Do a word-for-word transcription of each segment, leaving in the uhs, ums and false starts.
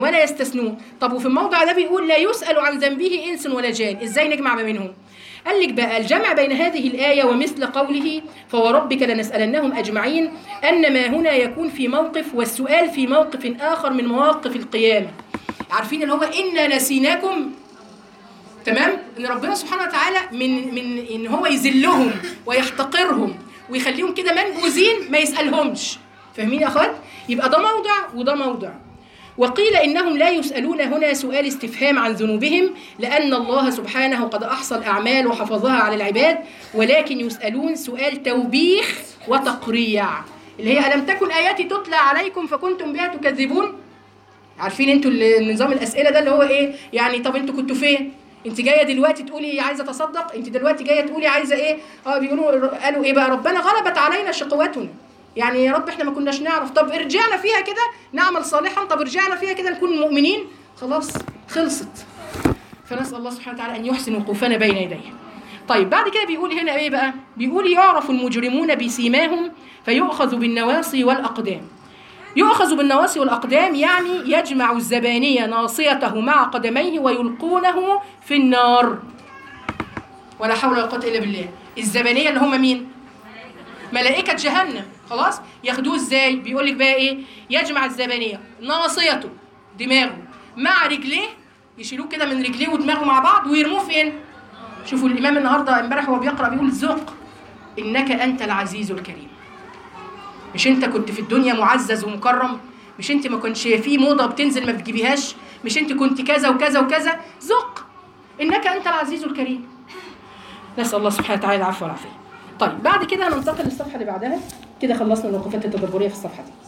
ولا يستثنون. طب وفي الموضع ده بيقول لا يسأل عن ذنبه إنس ولا جان، إزاي نجمع ما بينهم؟ قال لك بقى الجمع بين هذه الآية ومثل قوله فوربك لنسألنهم أجمعين، أن ما هنا يكون في موقف والسؤال في موقف آخر من مواقف القيامة. عارفين اللي هو إنا نسيناكم، تمام؟ إن ربنا سبحانه وتعالى من من إن هو يذلهم ويحتقرهم ويخليهم كده منبوذين ما يسألهمش. فاهمين يا أخوات؟ يبقى ده موضع وده موضع. وقيل إنهم لا يسألون هنا سؤال استفهام عن ذنوبهم، لأن الله سبحانه قد أحصى الأعمال وحفظها على العباد، ولكن يسألون سؤال توبيخ وتقريع، اللي هي ألم تكن آياتي تتلى عليكم فكنتم بها تكذبون. عارفين انتوا النظام الأسئلة ده اللي هو إيه؟ يعني طب انتوا كنتوا فين؟ انت جايه دلوقتي تقولي عايزه اتصدق، انت دلوقتي جايه تقولي عايزه ايه؟ اه بيقولوا قالوا ايه بقى؟ ربنا غلبت علينا شقوتنا. يعني يا رب احنا ما كناش نعرف، طب ارجعنا فيها كده نعمل صالحا، طب ارجعنا فيها كده نكون مؤمنين، خلاص خلصت. فنسأل الله سبحانه وتعالى ان يحسن وقوفنا بين يديه. طيب بعد كده بيقول هنا ايه بقى؟ بيقول يعرف المجرمون بسيماهم فيؤخذ بالنواصي والأقدام. يؤخذ بالنواصي والأقدام يعني يجمع الزبانية ناصيته مع قدميه ويلقونه في النار. ولا حول ولا قوة إلا بالله. الزبانية اللي هم مين؟ ملائكة جهنم. خلاص ياخدوه ازاي؟ بيقول لك بقى ايه؟ يجمع الزبانية ناصيته دماغه مع رجليه، يشيلوه كده من رجليه ودماغه مع بعض ويرموه فين؟ شوفوا الإمام النهارده امبارح وهو بيقرأ بيقول ذق إنك أنت العزيز الكريم. مش انت كنت في الدنيا معزز ومكرم؟ مش انت ما كنتش في موضة بتنزل ما بتجيبيهاش؟ مش انت كنت كذا وكذا وكذا؟ ذق إنك أنت العزيز الكريم. نسأل الله سبحانه وتعالى العفو والعافية. طيب بعد كده هننتقل للصفحة اللي بعدها. كده خلصنا الوقفات التدبرية في الصفحة دي.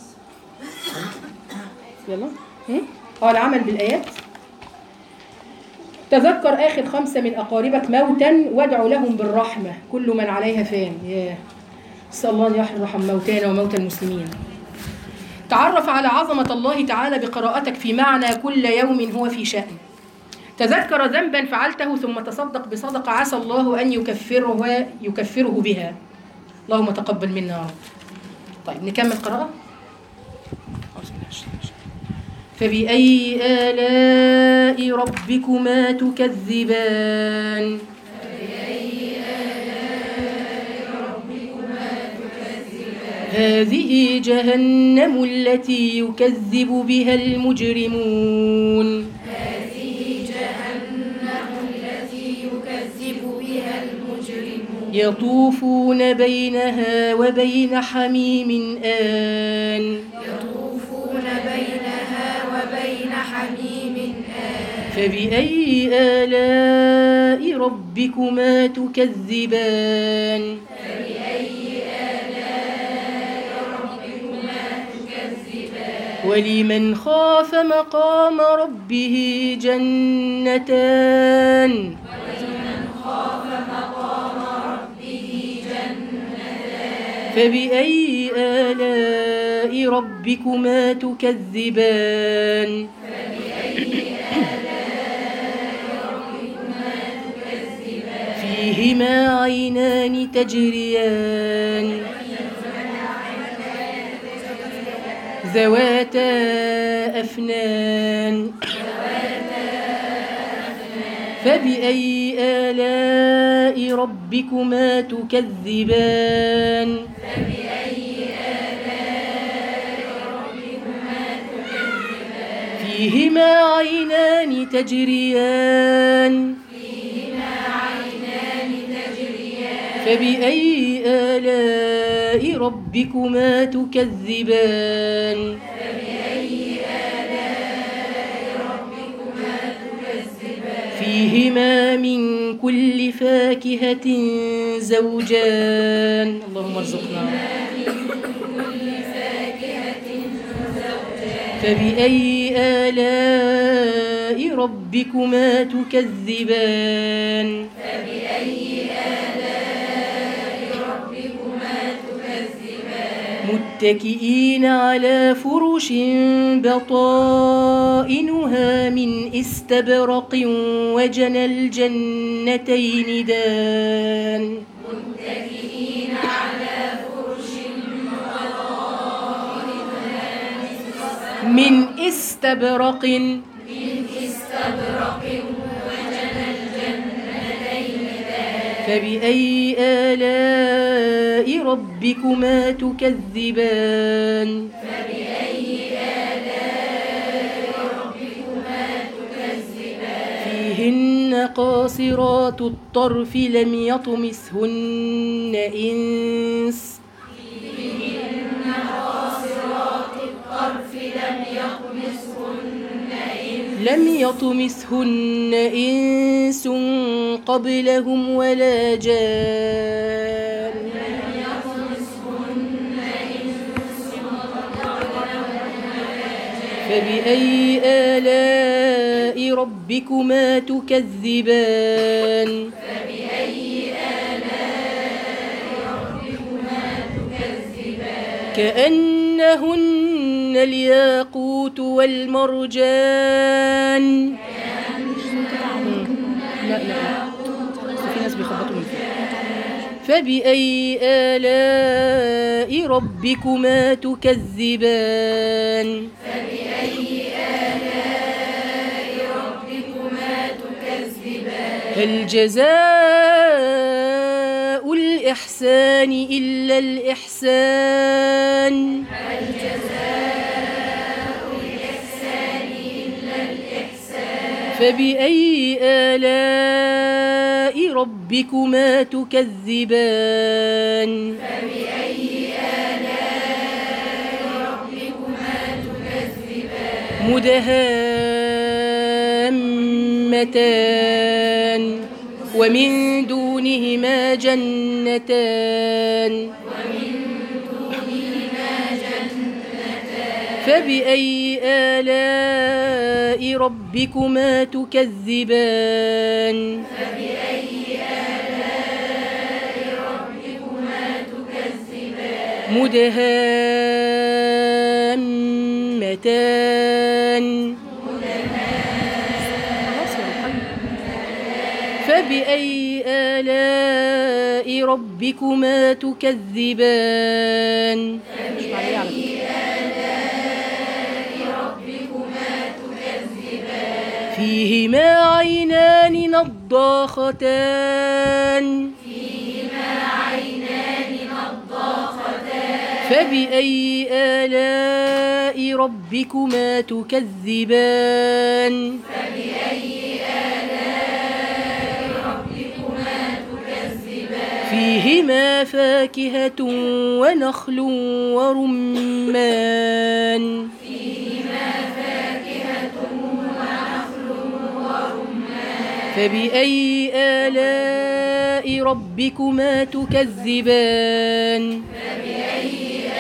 يلا اه العمل بالآيات. تذكر آخر خمسة من أقاربك موتا وادعوا لهم بالرحمة، كل من عليها فان. ياه نسأل الله أن يرحم موتانا وموتى المسلمين. تعرف على عظمة الله تعالى بقراءتك في معنى كل يوم هو في شأن. تذكر ذنبا فعلته ثم تصدق بصدقة عسى الله أن يكفره يكفره بها. اللهم تقبل منا يا رب. طيب نكمل قراءة. فبأي آلاء ربكما تكذبان؟ هذه جهنم التي يكذب بها المجرمون. هذه جهنم التي يكذب بها المجرمون. يطوفون بينها وبين حميم آن. يطوفون بينها وبين حميم آن. فبأي آلاء ربكما تكذبان؟ ولمن خاف مقام ربه جنتان. ولمن خاف مقام ربه جنتان. فبأي آلاء ربكما تكذبان؟ فبأي آلاء ربكما تكذبان. فيهما عينان تجريان ذواتا أفنان. فبأي آلاء ربكما تكذبان؟ فبأي آلاء ربكما تكذبان. فيهما عينان تجريان فيهما عينان تجريان. فبأي آلاء ربكما تكذبان؟ فبأي آلاء ربكما تكذبان. فيهما من كل فاكهة زوجان. اللهم ارزقنا. فبأي آلاء ربكما تكذبان؟ فبأي آلاء ربكما تكذبان. متكئين على فرش بطائنها من استبرق وجنى الجنتين دان. متكئين على فرش بطائنها من استبرق من استبرق وجنى الجنتين دان فبأي آلاء ربكما تكذبان فبأي آلاء ربكما تكذبان فيهن قاصرات الطرف لم يطمثهن إنس فيهن قاصرات الطرف لم يطمثهن إنس لم يطمثهن إنس قبلهم ولا جان لم يطمثهن إنس قبلهم ولا جان فبأي آلاء ربكما تكذبان فبأي آلاء ربكما تكذبان كأنهن الياقوت والمرجان لا لا في ناس بيخبطوا من فوق. فبأي آلاء ربكما تكذبان فبأي آلاء ربكما تكذبان هل جزاء الإحسان إلا الإحسان هل جزاء الإحسان إلا الإحسان فبأي آلاء ربكما تكذبان فبأي آلاء ربكما تكذبان مدهامتان ومن دونهما جنتان ومن دونهما جنتان فبأي آلاء ربكما تكذبان فبأي آلاء ربكما تكذبان مدهامتان فبأي آلاء ربكما تكذبان فبأي آلاء ربكما تكذبان فيهما عينان نضاختان فيهما عينان نضاختان فبأي آلاء ربكما تكذبان فبأي آلاء ربكما تكذبان فيهما فاكهة ونخل ورمان فيهما فاكهة ونخل ورمان فبأي آلاء ربكما تكذبان فبأي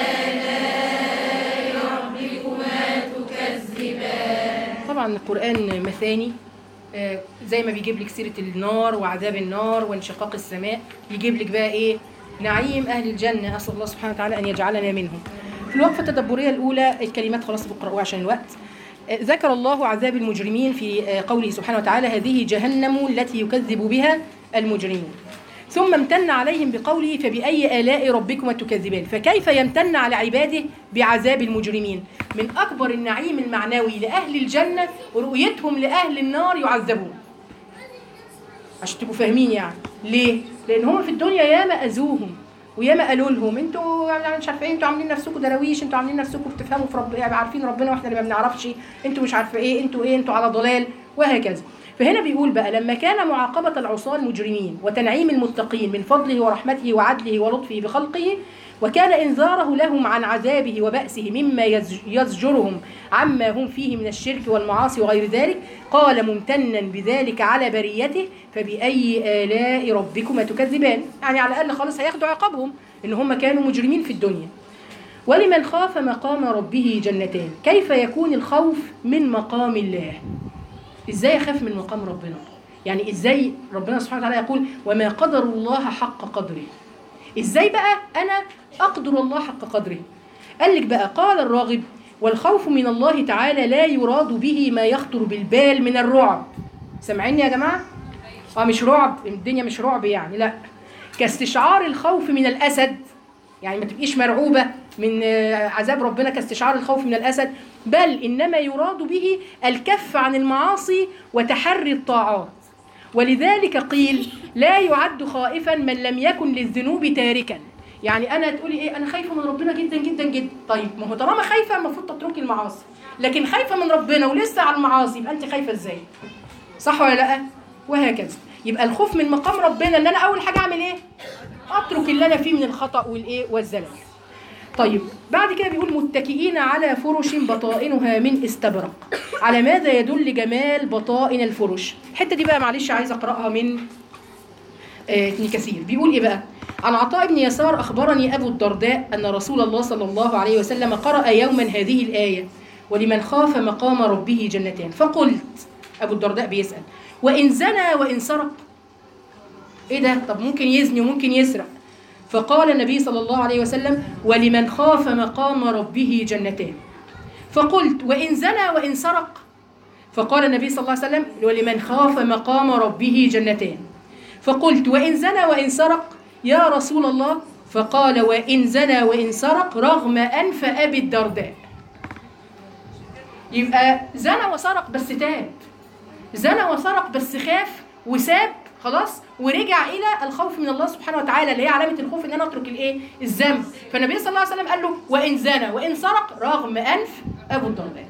آلاء ربكما تكذبان طبعا القرآن مثاني، آه، زي ما بيجيب لك سيرة النار وعذاب النار وانشقاق السماء، يجيب لك بقى ايه؟ نعيم أهل الجنة، أسأل الله سبحانه وتعالى أن يجعلنا منهم. في الوقفة التدبرية الأولى الكلمات خلاص بقرأوها عشان الوقت. آه، ذكر الله عذاب المجرمين في آه، قوله سبحانه وتعالى هذه جهنم التي يكذب بها المجرمون، ثم امتن عليهم بقوله فبأي آلاء ربكما تكذبان. فكيف يمتن على عباده بعذاب المجرمين؟ من أكبر النعيم المعنوي لأهل الجنة ورؤيتهم لأهل النار يعذبون، عشان تبقوا فاهمين. يعني ليه؟ لأن هم في الدنيا ياما أذوهم وياما قالوا لهم انتوا يعني مش عارفه ايه، انتوا عاملين نفسكم دراويش، انتوا عاملين نفسكم بتفهموا في رب، يعني عارفين ربنا واحنا اللي ما بنعرفش، انتوا مش عارفه ايه، انتوا ايه، انتوا على ضلال، وهكذا. فهنا بيقول بقى لما كان معاقبة العصاة المجرمين وتنعيم المتقين من فضله ورحمته وعدله ولطفه بخلقه، وكان إنذاره لهم عن عذابه وبأسه مما يزجرهم عما هم فيه من الشرك والمعاصي وغير ذلك، قال ممتنا بذلك على بريته فبأي آلاء ربكما تكذبان. يعني على الأقل خالص هياخدوا عقابهم إن هم كانوا مجرمين في الدنيا. ولمن خاف مقام ربه جنتان. كيف يكون الخوف من مقام الله؟ ازاي اخاف من مقام ربنا؟ يعني ازاي ربنا سبحانه وتعالى يقول وما قدر الله حق قدره؟ ازاي بقى انا اقدر الله حق قدره؟ قال لك بقى قال الراغب والخوف من الله تعالى لا يراد به ما يخطر بالبال من الرعب. سامعيني يا جماعه؟ اه مش رعب، الدنيا مش رعب يعني، لا، كاستشعار الخوف من الاسد، يعني ما تبقيش مرعوبه من عذاب ربنا كاستشعار الخوف من الأسد، بل إنما يراد به الكف عن المعاصي وتحري الطاعات. ولذلك قيل لا يعد خائفا من لم يكن للذنوب تاركا. يعني أنا تقولي إيه، أنا خايفة من ربنا جدا جدا جدا، طيب ما هو طالما خايفة المفروض تتركي المعاصي، لكن خايفة من ربنا ولسه على المعاصي يبقى أنت خايفة إزاي؟ صح ولا لأ؟ وهكذا. يبقى الخوف من مقام ربنا ان انا اول حاجه اعمل ايه؟ اترك اللي انا فيه من الخطا والايه والزلل. طيب بعد كده بيقول متكئين على فرش بطائنها من استبرق. على ماذا يدل جمال بطائن الفرش؟ الحته دي بقى معلش عايزه اقراها من آه ابن كثير. بيقول ايه بقى؟ عن عطاء بن يسار اخبرني ابو الدرداء ان رسول الله صلى الله عليه وسلم قرأ يوما هذه الايه: ولمن خاف مقام ربه جنتان. فقلت، ابو الدرداء بيسأل: وإن زنى وإن سرق؟ إيه ده؟ طب ممكن يزني وممكن يسرق. فقال النبي صلى الله عليه وسلم: ولمن خاف مقام ربه جنتان. فقلت: وإن زنى وإن سرق؟ فقال النبي صلى الله عليه وسلم: ولمن خاف مقام ربه جنتان. فقلت: وإن زنى وإن سرق يا رسول الله؟ فقال: وإن زنى وإن سرق رغم أنف أبي الدرداء. يبقى زنى وسرق بس تاب، زنى وسرق بس خاف وساب خلاص ورجع الى الخوف من الله سبحانه وتعالى، اللي هي علامه الخوف ان انا اترك الايه؟ الذنب. فالنبي صلى الله عليه وسلم قال له: وان زنى وان سرق رغم انف ابو الدرداء.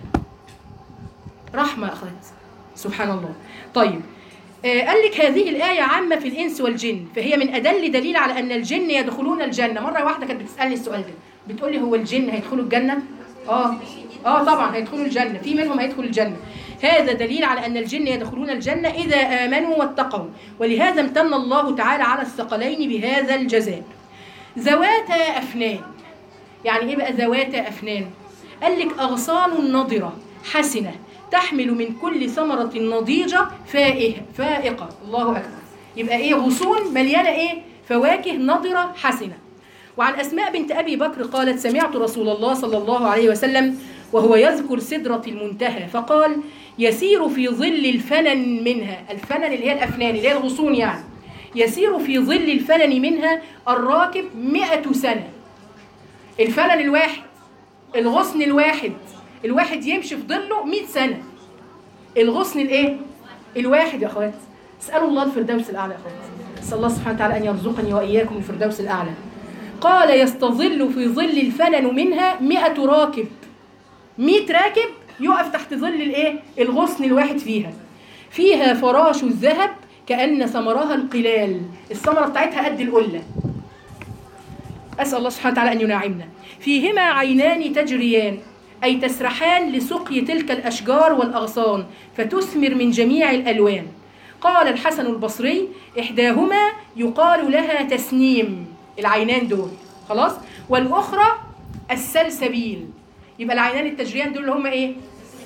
رحمه يا اخوات، سبحان الله. طيب آه قال لك هذه الايه عامه في الانس والجن، فهي من ادل دليل على ان الجن يدخلون الجنه. مره واحده كانت بتسالني السؤال ده، بتقول لي هو الجن هيدخلوا الجنه؟ اه اه طبعا هيدخلوا الجنه، في منهم هيدخل الجنه. هذا دليل على أن الجن يدخلون الجنة إذا آمنوا واتقوا، ولهذا امتن الله تعالى على الثقلين بهذا الجزاء. ذواتا أفنان، يعني إيه بقى ذواتا أفنان؟ قال لك أغصان نضرة حسنة تحمل من كل ثمرة نضيجة فائه فائقة. الله أكبر. يبقى إيه؟ غصون مليانة إيه؟ فواكه نضرة حسنة. وعن أسماء بنت أبي بكر قالت: سمعت رسول الله صلى الله عليه وسلم وهو يذكر سدرة المنتهى فقال: يسير في ظل الفنن منها. الفنن اللي هي الأفنان اللي هي الغصون، يعني يسير في ظل الفنن منها الراكب مئة سنة. الفنن الواحد، الغصن الواحد، الواحد يمشي في ظله مئة سنة. الغصن الايه؟ الواحد يا اخوات. اسألوا الله الفردوس الأعلى يا اخوات. اسأل الله سبحانه وتعالى أن يرزقني وإياكم الفردوس الأعلى. قال: يستظل في ظل الفنن منها مئة راكب. مئة راكب يقف تحت ظل الايه؟ الغصن الواحد فيها. فيها فراش الذهب كأن ثمرها القلال، الثمرة بتاعتها قد القلة. أسأل الله سبحانه وتعالى أن ينعمنا. فيهما عينان تجريان، أي تسرحان لسقي تلك الأشجار والأغصان فتثمر من جميع الألوان. قال الحسن البصري: إحداهما يقال لها تسنيم، العينان دول خلاص، والأخرى السلسبيل. يبقى العينان التجريان دول اللي هم ايه؟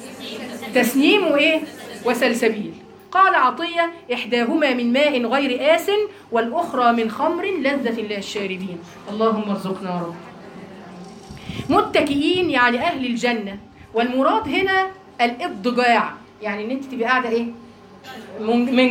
تسنيم وايه؟ وسلسبيل. قال عطية: إحداهما من ماء غير آس والأخرى من خمر لذة للشاربين. اللهم ارزقنا يا رب. متكئين يعني أهل الجنة، والمراد هنا الاضطجاع، يعني ان انت تبقى قاعدة ايه؟ من